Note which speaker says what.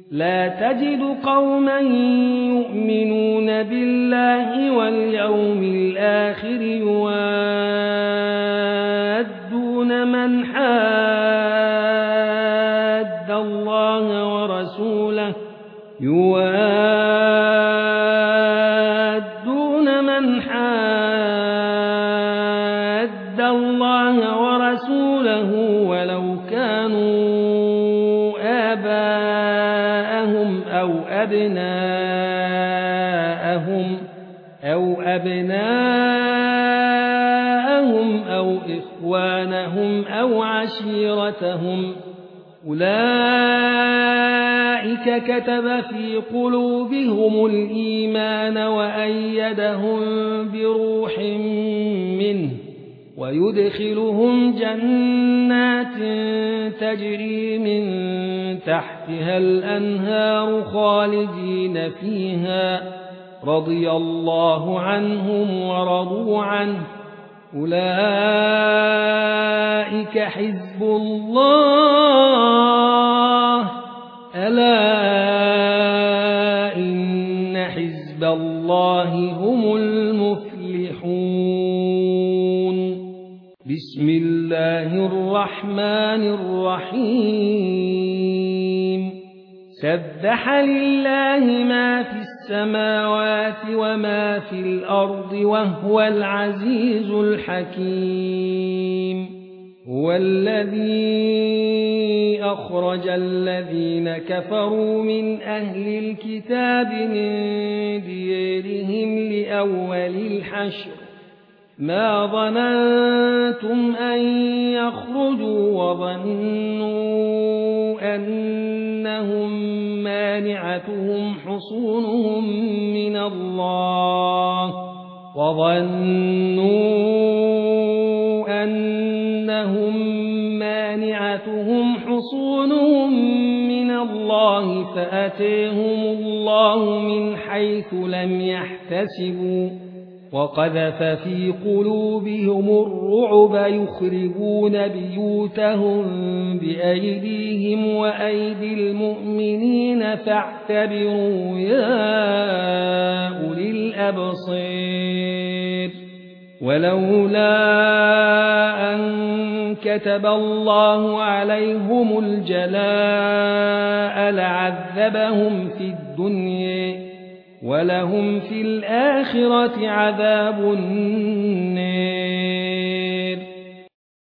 Speaker 1: لا تجد قوما يؤمنون بالله واليوم الآخر يوادون من حاد الله ورسوله ولو كانوا آباءهم أو أبناءهم أو إخوانهم أو عشيرتهم أولئك كتب في قلوبهم الإيمان وأيدهم بروح منه ويدخلهم جنات تجري من تحتها الأنهار خالدين فيها رضي الله عنهم ورضوا عنه أولئك حزب الله ألا إن حزب الله هم المفلحون بسم الله الرحمن الرحيم سبح لله ما في السماوات وما في الأرض وهو العزيز الحكيم هو الذي أخرج الذين كفروا من أهل الكتاب من ديارهم لأول الحشر ما ظننتم أن يخرجوا وظنوا أنهم مانعتهم حصونهم من الله فأتيهم الله من حيث لم يحتسبوا وقذف في قلوبهم الرعب يخربون بيوتهم بأيديهم وأيدي المؤمنين فاعتبروا يا أولي الأبصير ولولا أن كتب الله عليهم الجلاء لعذبهم في الدنيا ولهم في الآخرة عذاب النار